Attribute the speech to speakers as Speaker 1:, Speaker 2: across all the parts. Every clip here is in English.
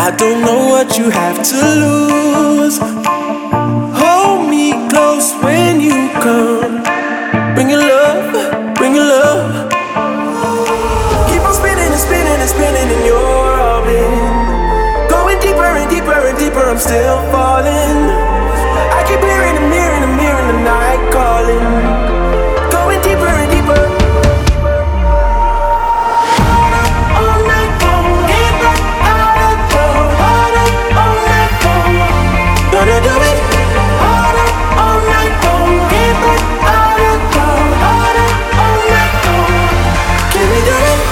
Speaker 1: I don't know what you have to lose. Hold me close when you come. Bring your love, bring your love. Keep on spinning and spinning and spinning in your orbit. Going deeper and deeper and deeper, I'm still falling. I keep hearing the mirror in the mirror in the night calling. Going deeper and deeper. All night long, deeper, harder, harder, all night long. Gonna do it harder, all night long, deeper, harder, harder, all night long. Can we do it?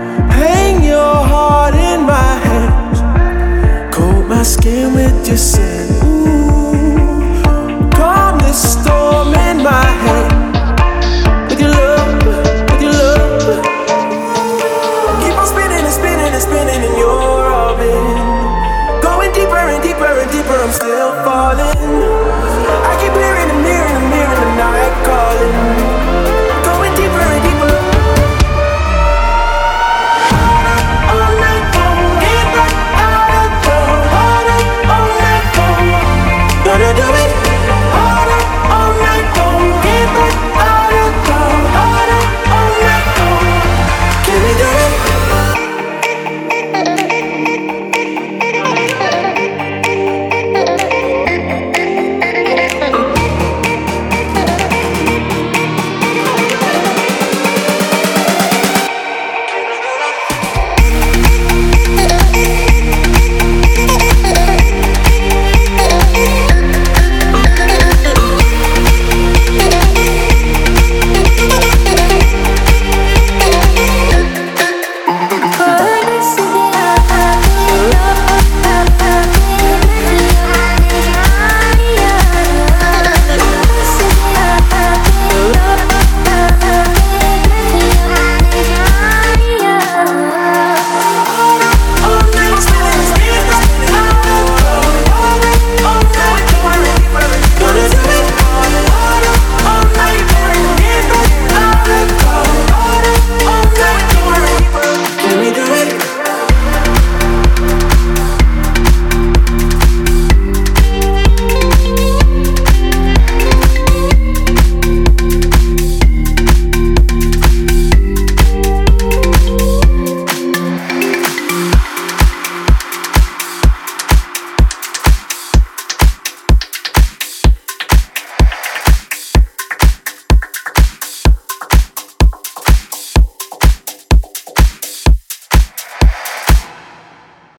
Speaker 1: Hang your heart in my hands, coat my skin with your scent.